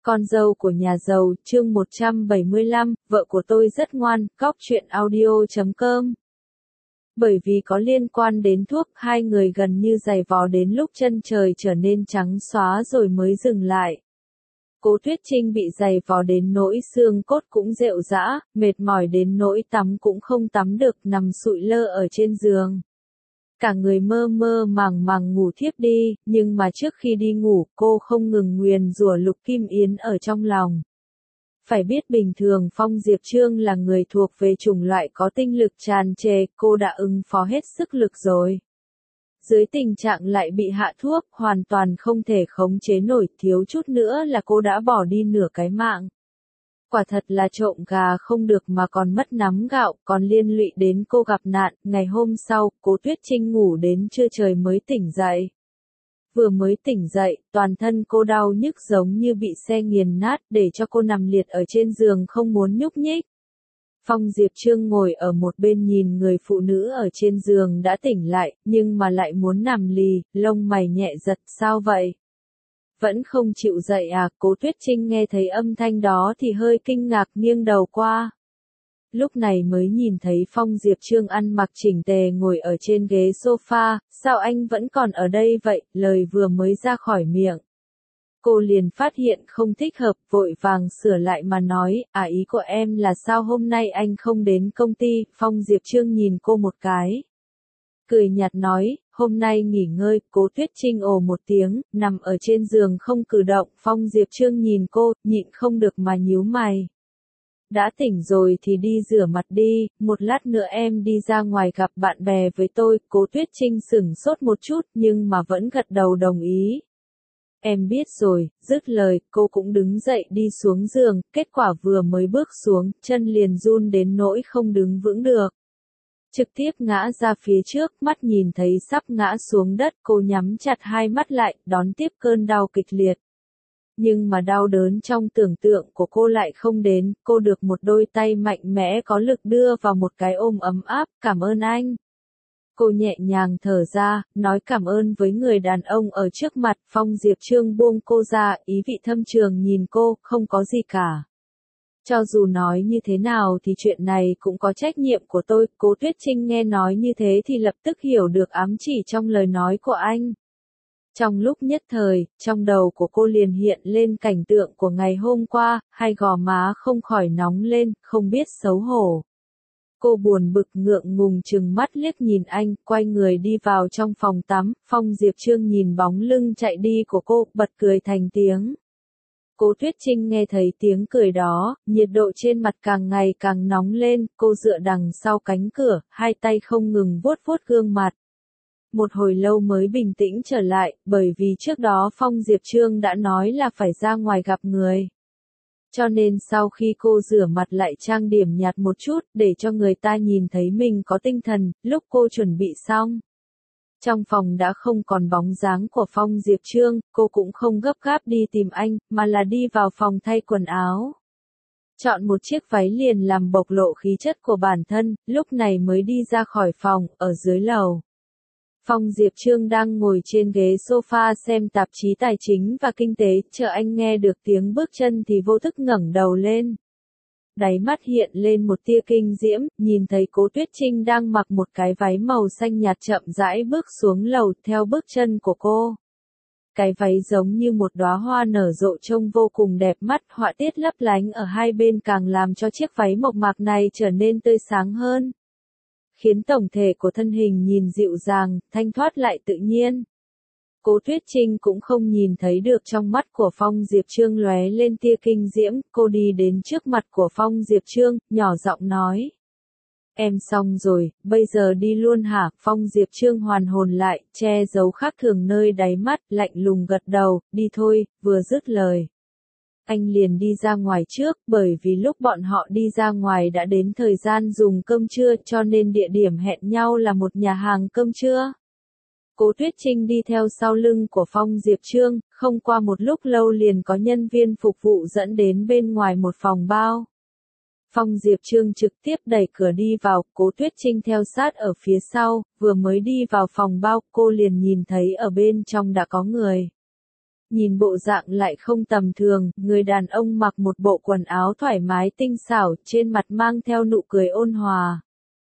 Con dâu của nhà giàu, chương 175, vợ của tôi rất ngoan, cóc truyện audio.com. Bởi vì có liên quan đến thuốc, hai người gần như giày vò đến lúc chân trời trở nên trắng xóa rồi mới dừng lại. Cố Tuyết Trinh bị giày vò đến nỗi xương cốt cũng rệu rã, mệt mỏi đến nỗi tắm cũng không tắm được, nằm sụi lơ ở trên giường. Cả người mơ mơ màng màng ngủ thiếp đi, nhưng mà trước khi đi ngủ, cô không ngừng nguyền rủa Lục Kim Yến ở trong lòng. Phải biết bình thường Phong Diệp Trương là người thuộc về chủng loại có tinh lực tràn trề, cô đã ứng phó hết sức lực rồi. Dưới tình trạng lại bị hạ thuốc, hoàn toàn không thể khống chế nổi, thiếu chút nữa là cô đã bỏ đi nửa cái mạng. Quả thật là trộm gà không được mà còn mất nắm gạo, còn liên lụy đến cô gặp nạn. Ngày hôm sau, Cố Tuyết Trinh ngủ đến trưa trời mới tỉnh dậy. Vừa mới tỉnh dậy, toàn thân cô đau nhức giống như bị xe nghiền nát, để cho cô nằm liệt ở trên giường không muốn nhúc nhích. Phong Diệp Trương ngồi ở một bên nhìn người phụ nữ ở trên giường đã tỉnh lại, nhưng mà lại muốn nằm lì, lông mày nhẹ giật, sao vậy? Vẫn không chịu dậy à? Cố Tuyết Trinh nghe thấy âm thanh đó thì hơi kinh ngạc nghiêng đầu qua. Lúc này mới nhìn thấy Phong Diệp Trương ăn mặc chỉnh tề ngồi ở trên ghế sofa, sao anh vẫn còn ở đây vậy? Lời vừa mới ra khỏi miệng. Cô liền phát hiện không thích hợp, vội vàng sửa lại mà nói, ý của em là sao hôm nay anh không đến công ty? Phong Diệp Trương nhìn cô một cái. Cười nhạt nói, hôm nay nghỉ ngơi. Cố Tuyết Trinh ồ một tiếng, nằm ở trên giường không cử động. Phong Diệp Trương nhìn cô, nhịn không được mà nhíu mày. Đã tỉnh rồi thì đi rửa mặt đi, một lát nữa em đi ra ngoài gặp bạn bè với tôi. Cố Tuyết Trinh sửng sốt một chút nhưng mà vẫn gật đầu đồng ý. Em biết rồi, dứt lời, cô cũng đứng dậy đi xuống giường, kết quả vừa mới bước xuống, chân liền run đến nỗi không đứng vững được. Trực tiếp ngã ra phía trước, mắt nhìn thấy sắp ngã xuống đất, cô nhắm chặt hai mắt lại, đón tiếp cơn đau kịch liệt. Nhưng mà đau đớn trong tưởng tượng của cô lại không đến, cô được một đôi tay mạnh mẽ có lực đưa vào một cái ôm ấm áp, cảm ơn anh. Cô nhẹ nhàng thở ra, nói cảm ơn với người đàn ông ở trước mặt. Phong Diệp Trương buông cô ra, ý vị thâm trường nhìn cô, không có gì cả. Cho dù nói như thế nào thì chuyện này cũng có trách nhiệm của tôi. Cố Tuyết Trinh nghe nói như thế thì lập tức hiểu được ám chỉ trong lời nói của anh. Trong lúc nhất thời, trong đầu của cô liền hiện lên cảnh tượng của ngày hôm qua, hai gò má không khỏi nóng lên, không biết xấu hổ. Cô buồn bực ngượng ngùng trừng mắt liếc nhìn anh, quay người đi vào trong phòng tắm. Phong Diệp Trương nhìn bóng lưng chạy đi của cô, bật cười thành tiếng. Cố Tuyết Trinh nghe thấy tiếng cười đó, nhiệt độ trên mặt càng ngày càng nóng lên, cô dựa đằng sau cánh cửa, hai tay không ngừng vuốt vuốt gương mặt. Một hồi lâu mới bình tĩnh trở lại, bởi vì trước đó Phong Diệp Trương đã nói là phải ra ngoài gặp người. Cho nên sau khi cô rửa mặt lại trang điểm nhạt một chút, để cho người ta nhìn thấy mình có tinh thần, lúc cô chuẩn bị xong. Trong phòng đã không còn bóng dáng của Phong Diệp Trương, cô cũng không gấp gáp đi tìm anh, mà là đi vào phòng thay quần áo. Chọn một chiếc váy liền làm bộc lộ khí chất của bản thân, lúc này mới đi ra khỏi phòng, ở dưới lầu. Phong Diệp Trương đang ngồi trên ghế sofa xem tạp chí tài chính và kinh tế, chờ anh nghe được tiếng bước chân thì vô thức ngẩng đầu lên. Đáy mắt hiện lên một tia kinh diễm, nhìn thấy Cố Tuyết Trinh đang mặc một cái váy màu xanh nhạt chậm rãi bước xuống lầu theo bước chân của cô. Cái váy giống như một đóa hoa nở rộ trông vô cùng đẹp mắt, họa tiết lấp lánh ở hai bên càng làm cho chiếc váy mộc mạc này trở nên tươi sáng hơn. Khiến tổng thể của thân hình nhìn dịu dàng, thanh thoát lại tự nhiên. Cố Tuyết Trinh cũng không nhìn thấy được trong mắt của Phong Diệp Trương lóe lên tia kinh diễm, cô đi đến trước mặt của Phong Diệp Trương, nhỏ giọng nói. Em xong rồi, bây giờ đi luôn hả? Phong Diệp Trương hoàn hồn lại, che giấu khác thường nơi đáy mắt, lạnh lùng gật đầu, đi thôi, vừa dứt lời. Anh liền đi ra ngoài trước, bởi vì lúc bọn họ đi ra ngoài đã đến thời gian dùng cơm trưa, cho nên địa điểm hẹn nhau là một nhà hàng cơm trưa. Cố Tuyết Trinh đi theo sau lưng của Phong Diệp Trương, không qua một lúc lâu liền có nhân viên phục vụ dẫn đến bên ngoài một phòng bao. Phong Diệp Trương trực tiếp đẩy cửa đi vào, Cố Tuyết Trinh theo sát ở phía sau, vừa mới đi vào phòng bao, cô liền nhìn thấy ở bên trong đã có người. Nhìn bộ dạng lại không tầm thường, người đàn ông mặc một bộ quần áo thoải mái tinh xảo, trên mặt mang theo nụ cười ôn hòa.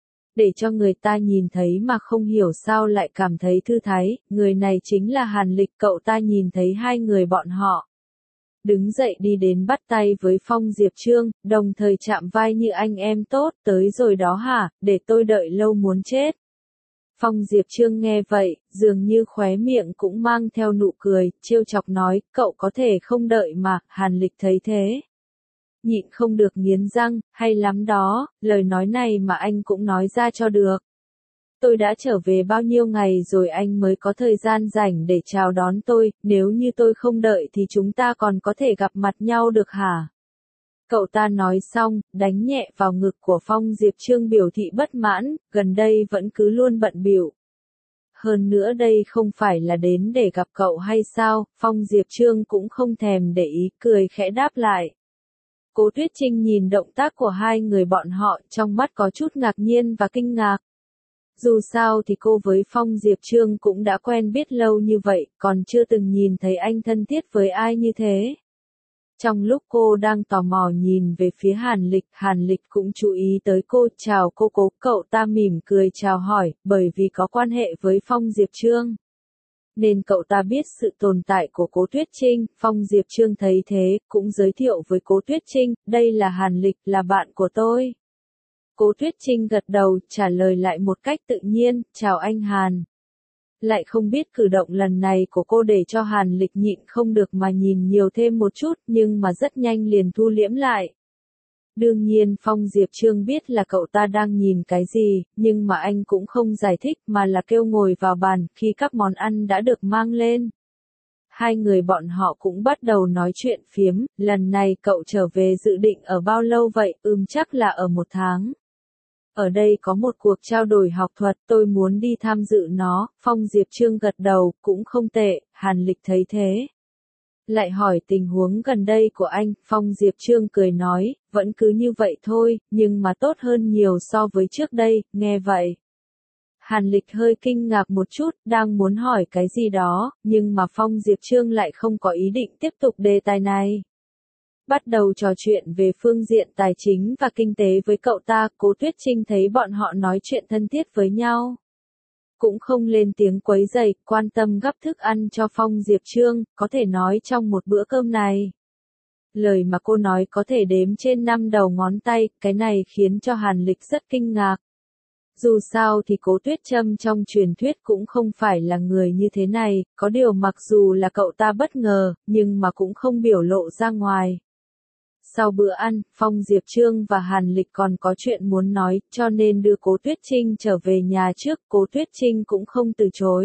Để cho người ta nhìn thấy mà không hiểu sao lại cảm thấy thư thái, người này chính là Hàn Lịch. Cậu ta nhìn thấy hai người bọn họ đứng dậy đi đến bắt tay với Phong Diệp Trương, đồng thời chạm vai như anh em tốt, tới rồi đó hả, để tôi đợi lâu muốn chết. Phong Diệp Trương nghe vậy, dường như khóe miệng cũng mang theo nụ cười, trêu chọc nói, cậu có thể không đợi mà. Hàn Lịch thấy thế, nhịn không được nghiến răng, hay lắm đó, lời nói này mà anh cũng nói ra cho được. Tôi đã trở về bao nhiêu ngày rồi anh mới có thời gian rảnh để chào đón tôi, nếu như tôi không đợi thì chúng ta còn có thể gặp mặt nhau được hả? Cậu ta nói xong, đánh nhẹ vào ngực của Phong Diệp Trương biểu thị bất mãn, gần đây vẫn cứ luôn bận bịu. Hơn nữa đây không phải là đến để gặp cậu hay sao? Phong Diệp Trương cũng không thèm để ý, cười khẽ đáp lại. Cố Tuyết Trinh nhìn động tác của hai người bọn họ, trong mắt có chút ngạc nhiên và kinh ngạc. Dù sao thì cô với Phong Diệp Trương cũng đã quen biết lâu như vậy, còn chưa từng nhìn thấy anh thân thiết với ai như thế. Trong lúc cô đang tò mò nhìn về phía Hàn Lịch cũng chú ý tới cô, chào cô Cố. Cậu ta mỉm cười chào hỏi, bởi vì có quan hệ với Phong Diệp Trương, nên cậu ta biết sự tồn tại của Cố Tuyết Trinh. Phong Diệp Trương thấy thế, cũng giới thiệu với Cố Tuyết Trinh, đây là Hàn Lịch, là bạn của tôi. Cố Tuyết Trinh gật đầu, trả lời lại một cách tự nhiên, chào anh Hàn. Lại không biết cử động lần này của cô để cho Hàn Lịch nhịn không được mà nhìn nhiều thêm một chút, nhưng mà rất nhanh liền thu liễm lại. Đương nhiên Phong Diệp Trương biết là cậu ta đang nhìn cái gì, nhưng mà anh cũng không giải thích mà là kêu ngồi vào bàn. Khi các món ăn đã được mang lên, hai người bọn họ cũng bắt đầu nói chuyện phiếm. Lần này cậu trở về dự định ở bao lâu vậy? Chắc là ở 1 tháng. Ở đây có một cuộc trao đổi học thuật, tôi muốn đi tham dự nó. Phong Diệp Trương gật đầu, cũng không tệ. Hàn Lịch thấy thế, lại hỏi tình huống gần đây của anh. Phong Diệp Trương cười nói, vẫn cứ như vậy thôi, nhưng mà tốt hơn nhiều so với trước đây. Nghe vậy, Hàn Lịch hơi kinh ngạc một chút, đang muốn hỏi cái gì đó, nhưng mà Phong Diệp Trương lại không có ý định tiếp tục đề tài này. Bắt đầu trò chuyện về phương diện tài chính và kinh tế với cậu ta. Cố Tuyết Trinh thấy bọn họ nói chuyện thân thiết với nhau, cũng không lên tiếng quấy rầy, quan tâm gắp thức ăn cho Phong Diệp Trương. Có thể nói trong một bữa cơm này, lời mà cô nói có thể đếm trên 5 đầu ngón tay, cái này khiến cho Hàn Lịch rất kinh ngạc. Dù sao thì Cố Tuyết Trâm trong truyền thuyết cũng không phải là người như thế này, có điều mặc dù là cậu ta bất ngờ, nhưng mà cũng không biểu lộ ra ngoài. Sau bữa ăn, Phong Diệp Trương và Hàn Lịch còn có chuyện muốn nói, cho nên đưa Cố Tuyết Trinh trở về nhà trước. Cố Tuyết Trinh cũng không từ chối.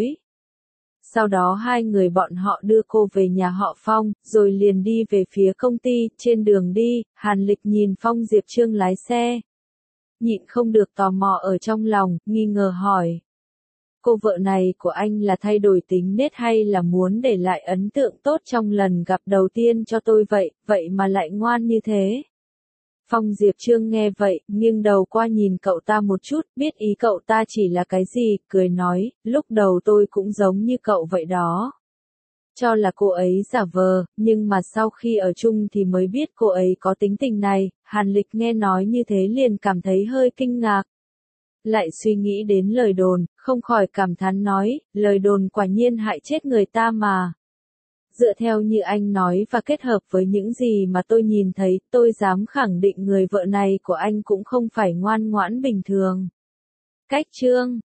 Sau đó hai người bọn họ đưa cô về nhà họ Phong, rồi liền đi về phía công ty. Trên đường đi, Hàn Lịch nhìn Phong Diệp Trương lái xe, nhịn không được tò mò ở trong lòng, nghi ngờ hỏi. Cô vợ này của anh là thay đổi tính nết hay là muốn để lại ấn tượng tốt trong lần gặp đầu tiên cho tôi vậy mà lại ngoan như thế? Phong Diệp Trương nghe vậy, nghiêng đầu qua nhìn cậu ta một chút, biết ý cậu ta chỉ là cái gì, cười nói, lúc đầu tôi cũng giống như cậu vậy đó. Cho là cô ấy giả vờ, nhưng mà sau khi ở chung thì mới biết cô ấy có tính tình này. Hàn Lịch nghe nói như thế liền cảm thấy hơi kinh ngạc. Lại suy nghĩ đến lời đồn, không khỏi cảm thán nói, lời đồn quả nhiên hại chết người ta mà. Dựa theo như anh nói và kết hợp với những gì mà tôi nhìn thấy, tôi dám khẳng định người vợ này của anh cũng không phải ngoan ngoãn bình thường. Cách chương